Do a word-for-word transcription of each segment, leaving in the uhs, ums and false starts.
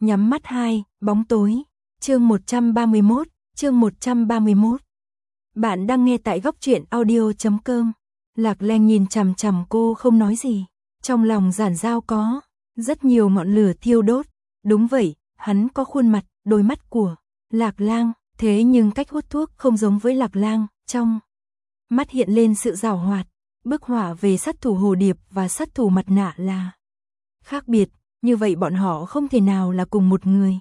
Nhắm mắt hai, bóng tối. Chương một trăm ba mươi mốt, chương một trăm ba mươi mốt. Bạn đang nghe tại góc truyện audio chấm com. Lạc Lang nhìn chằm chằm cô không nói gì. Trong lòng Giản Dao có rất nhiều ngọn lửa thiêu đốt. Đúng vậy, hắn có khuôn mặt, đôi mắt của Lạc Lang, thế nhưng cách hút thuốc không giống với Lạc Lang, trong mắt hiện lên sự giảo hoạt. Bức họa về sát thủ hồ điệp và sát thủ mặt nạ là khác biệt, như vậy bọn họ không thể nào là cùng một người.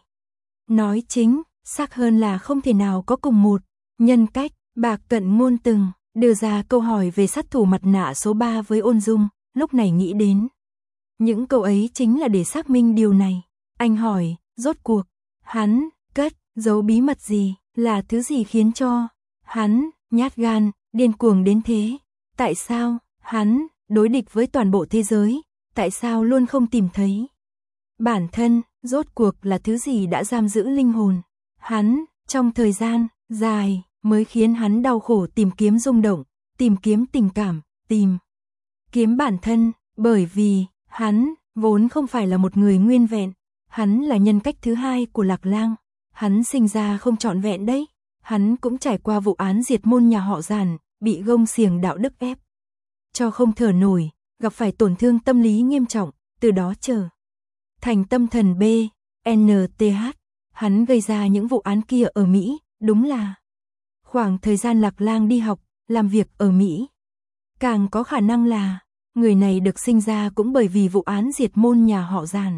Nói chính, xác hơn là không thể nào có cùng một nhân cách. Bạc Cận Ngôn từng đưa ra câu hỏi về sát thủ mặt nạ số ba với Ôn Dung, lúc này nghĩ đến những câu ấy chính là để xác minh điều này. Anh hỏi, rốt cuộc, hắn cất giấu bí mật gì, là thứ gì khiến cho hắn nhát gan, điên cuồng đến thế? Tại sao hắn đối địch với toàn bộ thế giới? Tại sao luôn không tìm thấy bản thân? Rốt cuộc là thứ gì đã giam giữ linh hồn hắn trong thời gian dài mới khiến hắn đau khổ tìm kiếm rung động, tìm kiếm tình cảm, tìm kiếm bản thân, bởi vì hắn vốn không phải là một người nguyên vẹn, hắn là nhân cách thứ hai của Lạc Lang, hắn sinh ra không trọn vẹn đấy, hắn cũng trải qua vụ án diệt môn nhà họ Giản, bị gông xiềng đạo đức ép cho không thở nổi, gặp phải tổn thương tâm lý nghiêm trọng, từ đó trở thành tâm thần B, N T H. Hắn gây ra những vụ án kia ở Mỹ, đúng là khoảng thời gian Lạc Lang đi học, làm việc ở Mỹ. Càng có khả năng là người này được sinh ra cũng bởi vì vụ án diệt môn nhà họ Giản.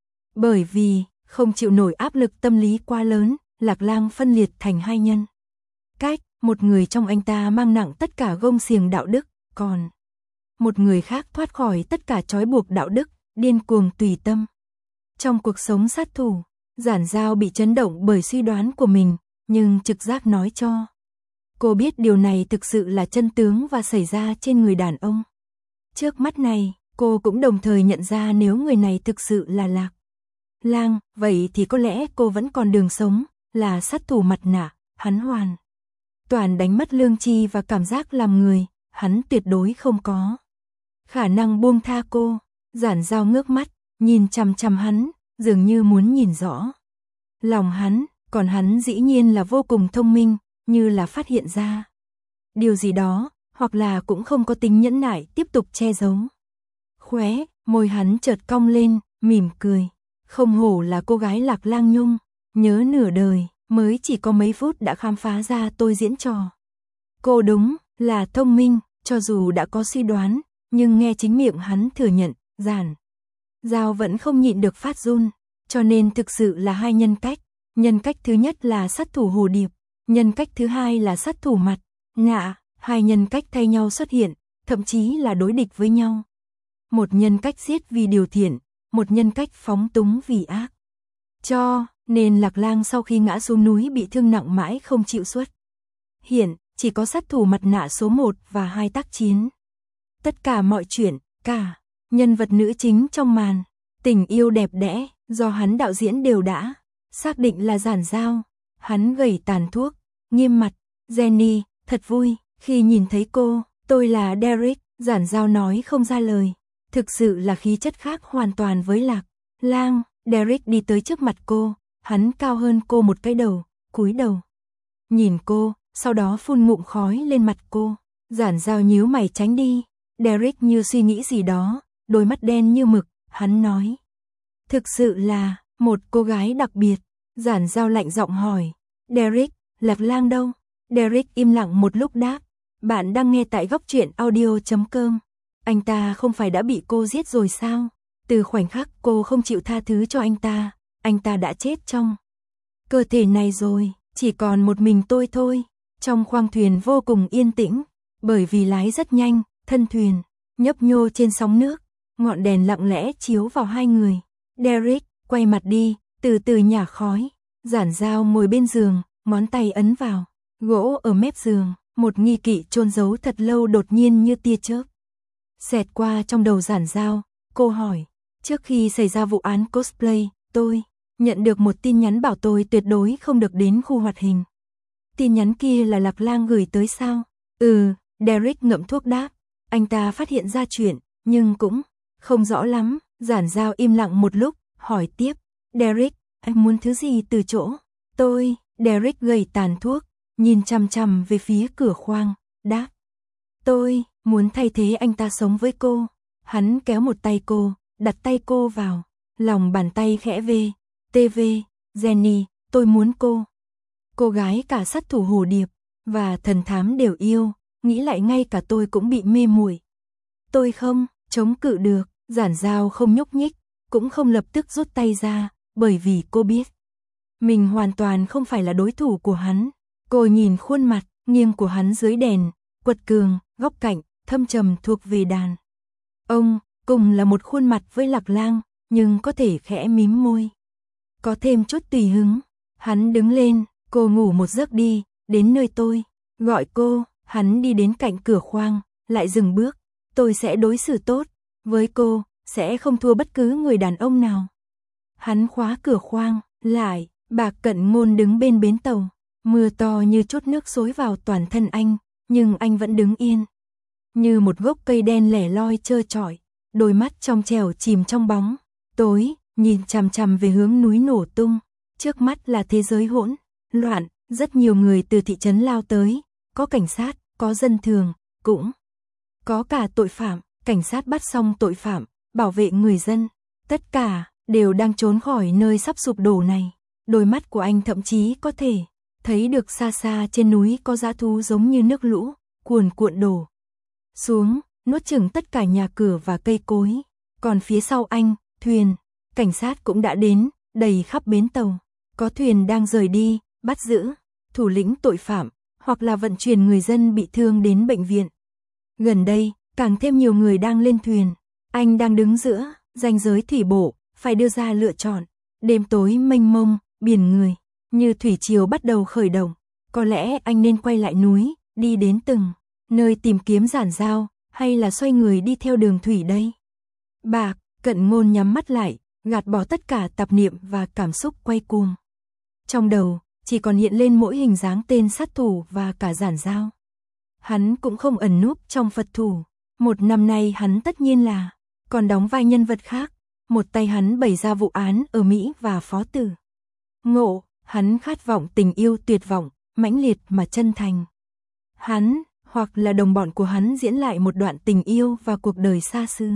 Bởi vì không chịu nổi áp lực tâm lý quá lớn, Lạc Lang phân liệt thành hai nhân cách, một người trong anh ta mang nặng tất cả gông xiềng đạo đức, còn một người khác thoát khỏi tất cả trói buộc đạo đức, điên cuồng tùy tâm. Trong cuộc sống sát thủ, Giản Dao bị chấn động bởi suy đoán của mình, nhưng trực giác nói cho cô biết điều này thực sự là chân tướng và xảy ra trên người đàn ông trước mắt này. Cô cũng đồng thời nhận ra nếu người này thực sự là Lạc Lang, vậy thì có lẽ cô vẫn còn đường sống, là sát thủ mặt nạ. Hắn hoàn toàn đánh mất lương tri và cảm giác làm người, hắn tuyệt đối không có khả năng buông tha cô. Giản Dao ngước mắt, nhìn chằm chằm hắn, dường như muốn nhìn rõ lòng hắn, còn hắn dĩ nhiên là vô cùng thông minh, như là phát hiện ra điều gì đó, hoặc là cũng không có tính nhẫn nại tiếp tục che giấu. Khóe môi hắn chợt cong lên, mỉm cười. Không hổ là cô gái Lạc Lang Nhung, nhớ nửa đời, mới chỉ có mấy phút đã khám phá ra tôi diễn trò. Cô đúng là thông minh, cho dù đã có suy đoán, nhưng nghe chính miệng hắn thừa nhận, Giản Dao vẫn không nhịn được phát run, cho nên thực sự là hai nhân cách. Nhân cách thứ nhất là sát thủ hồ điệp, nhân cách thứ hai là sát thủ mặt nạ, hai nhân cách thay nhau xuất hiện, thậm chí là đối địch với nhau. Một nhân cách giết vì điều thiện, một nhân cách phóng túng vì ác. Cho nên Lạc Lang sau khi ngã xuống núi bị thương nặng mãi không chịu xuất hiện, chỉ có sát thủ mặt nạ số một và hai tác chiến. Tất cả mọi chuyện, cả nhân vật nữ chính trong màn tình yêu đẹp đẽ do hắn đạo diễn đều đã xác định là Giản Dao. Hắn gẩy tàn thuốc, nghiêm mặt, Jenny, thật vui khi nhìn thấy cô, tôi là Derek. Giản Dao nói không ra lời, thực sự là khí chất khác hoàn toàn với Lạc Lang. Derek đi tới trước mặt cô, hắn cao hơn cô một cái đầu, cúi đầu nhìn cô, sau đó phun ngụm khói lên mặt cô. Giản Dao nhíu mày tránh đi. Derek như suy nghĩ gì đó, đôi mắt đen như mực, hắn nói, thực sự là một cô gái đặc biệt. Giản Dao lạnh giọng hỏi, Derek, Lạc Lang đâu? Derek im lặng một lúc đáp, bạn đang nghe tại góc truyện audio chấm com. Anh ta không phải đã bị cô giết rồi sao? Từ khoảnh khắc cô không chịu tha thứ cho anh ta, anh ta đã chết trong cơ thể này rồi, chỉ còn một mình tôi thôi. Trong khoang thuyền vô cùng yên tĩnh, bởi vì lái rất nhanh, thân thuyền nhấp nhô trên sóng nước, ngọn đèn lặng lẽ chiếu vào hai người. Derek quay mặt đi, từ từ nhả khói. Giản Dao ngồi bên giường, ngón tay ấn vào gỗ ở mép giường, một nghi kỵ chôn giấu thật lâu đột nhiên như tia chớp xẹt qua trong đầu Giản Dao. Cô hỏi, trước khi xảy ra vụ án cosplay, tôi nhận được một tin nhắn bảo tôi tuyệt đối không được đến khu hoạt hình. Tin nhắn kia là Lạc Lang gửi tới sao? Ừ, Derek ngậm thuốc đáp. Anh ta phát hiện ra chuyện, nhưng cũng không rõ lắm. Giản Dao im lặng một lúc, hỏi tiếp, Derek, Anh muốn thứ gì từ chỗ tôi? Derek gầy tàn thuốc, nhìn chằm chằm về phía cửa khoang, đáp. Tôi muốn thay thế anh ta sống với cô. Hắn kéo một tay cô, đặt tay cô vào lòng bàn tay khẽ vê. tê vê, Jenny, tôi muốn cô. Cô gái cả sát thủ hồ điệp và thần thám đều yêu, nghĩ lại ngay cả tôi cũng bị mê muội. Tôi không chống cự được, Giản Giao không nhúc nhích, cũng không lập tức rút tay ra, bởi vì cô biết mình hoàn toàn không phải là đối thủ của hắn. Cô nhìn khuôn mặt nghiêng của hắn dưới đèn, quật cường, góc cạnh, thâm trầm thuộc về đàn ông, cùng là một khuôn mặt với Lạc Lang, nhưng có thể khẽ mím môi, có thêm chút tùy hứng. Hắn đứng lên, cô ngủ một giấc đi, đến nơi tôi gọi cô. Hắn đi đến cạnh cửa khoang, lại dừng bước. Tôi sẽ đối xử tốt với cô, sẽ không thua bất cứ người đàn ông nào. Hắn khóa cửa khoang lại. Bạc Cận Ngôn đứng bên bến tàu, mưa to như chút nước xối vào toàn thân anh, nhưng anh vẫn đứng yên, như một gốc cây đen lẻ loi trơ trọi, đôi mắt trong trẻo chìm trong bóng tối, nhìn chằm chằm về hướng núi nổ tung. Trước mắt là thế giới hỗn loạn, rất nhiều người từ thị trấn lao tới, có cảnh sát, có dân thường, cũng có cả tội phạm. Cảnh sát bắt xong tội phạm, bảo vệ người dân, tất cả đều đang trốn khỏi nơi sắp sụp đổ này. Đôi mắt của anh thậm chí có thể thấy được xa xa trên núi có dã thú giống như nước lũ, cuồn cuộn đổ xuống, nuốt chửng tất cả nhà cửa và cây cối. Còn phía sau anh, thuyền, cảnh sát cũng đã đến, đầy khắp bến tàu. Có thuyền đang rời đi, bắt giữ thủ lĩnh tội phạm, hoặc là vận chuyển người dân bị thương đến bệnh viện. Gần đây, càng thêm nhiều người đang lên thuyền. Anh đang đứng giữa ranh giới thủy bộ, phải đưa ra lựa chọn. Đêm tối mênh mông, biển người, như thủy triều bắt đầu khởi động. Có lẽ anh nên quay lại núi, đi đến từng nơi tìm kiếm Giản Giao, hay là xoay người đi theo đường thủy đây? Bạc Cận Ngôn nhắm mắt lại, gạt bỏ tất cả tạp niệm và cảm xúc quay cuồng. Trong đầu, chỉ còn hiện lên mỗi hình dáng tên sát thủ và cả Giản Giao. Hắn cũng không ẩn núp trong Phật thủ. Một năm nay hắn tất nhiên là còn đóng vai nhân vật khác. Một tay hắn bày ra vụ án ở Mỹ và Phó Tử Ngộ, hắn khát vọng tình yêu tuyệt vọng, mãnh liệt mà chân thành. Hắn, hoặc là đồng bọn của hắn diễn lại một đoạn tình yêu và cuộc đời xa xứ.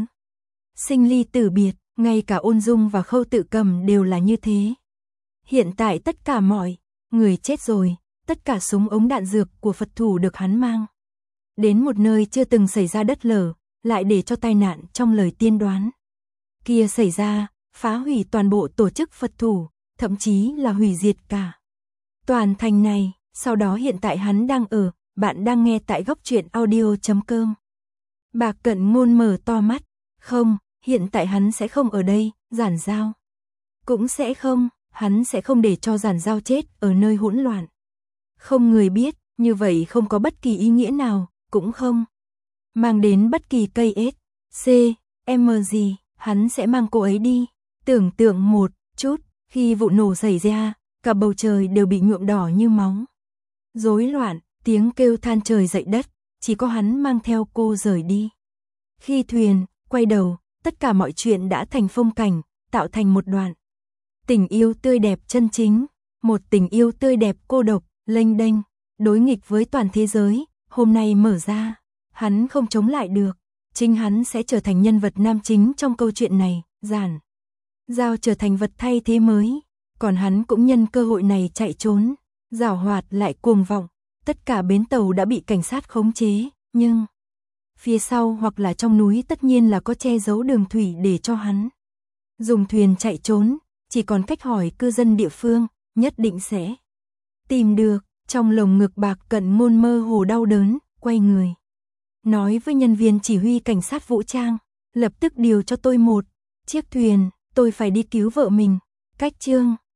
Sinh ly tử biệt, ngay cả Ôn Dung và Khâu Tự Cầm đều là như thế. Hiện tại tất cả mọi người chết rồi, tất cả súng ống đạn dược của Phật thủ được hắn mang đến một nơi chưa từng xảy ra đất lở, lại để cho tai nạn trong lời tiên đoán kia xảy ra, phá hủy toàn bộ tổ chức Phật thủ, thậm chí là hủy diệt cả toàn thành này. Sau đó hiện tại hắn đang ở, bạn đang nghe tại góc truyện audio chấm com. Bạc Cận Ngôn mở to mắt, không, hiện tại hắn sẽ không ở đây, Giản Giao cũng sẽ không, hắn sẽ không để cho Giản Giao chết ở nơi hỗn loạn. Không người biết, như vậy không có bất kỳ ý nghĩa nào, cũng không mang đến bất kỳ cây ết, c, m gì, hắn sẽ mang cô ấy đi. Tưởng tượng một chút, khi vụ nổ xảy ra, cả bầu trời đều bị nhuộm đỏ như máu. Rối loạn, tiếng kêu than trời dậy đất, chỉ có hắn mang theo cô rời đi. Khi thuyền quay đầu, tất cả mọi chuyện đã thành phong cảnh, tạo thành một đoạn tình yêu tươi đẹp chân chính, một tình yêu tươi đẹp cô độc, lênh đênh, đối nghịch với toàn thế giới. Hôm nay mở ra, hắn không chống lại được, chính hắn sẽ trở thành nhân vật nam chính trong câu chuyện này. Giản Giao trở thành vật thay thế mới, còn hắn cũng nhân cơ hội này chạy trốn, giảo hoạt lại cuồng vọng. Tất cả bến tàu đã bị cảnh sát khống chế, nhưng phía sau hoặc là trong núi tất nhiên là có che giấu đường thủy để cho hắn dùng thuyền chạy trốn. Chỉ còn cách hỏi cư dân địa phương, nhất định sẽ tìm được. Trong lồng ngực Bạc Cận Ngôn mơ hồ đau đớn, quay người nói với nhân viên chỉ huy cảnh sát vũ trang, lập tức điều cho tôi một chiếc thuyền, tôi phải đi cứu vợ mình. Cách chương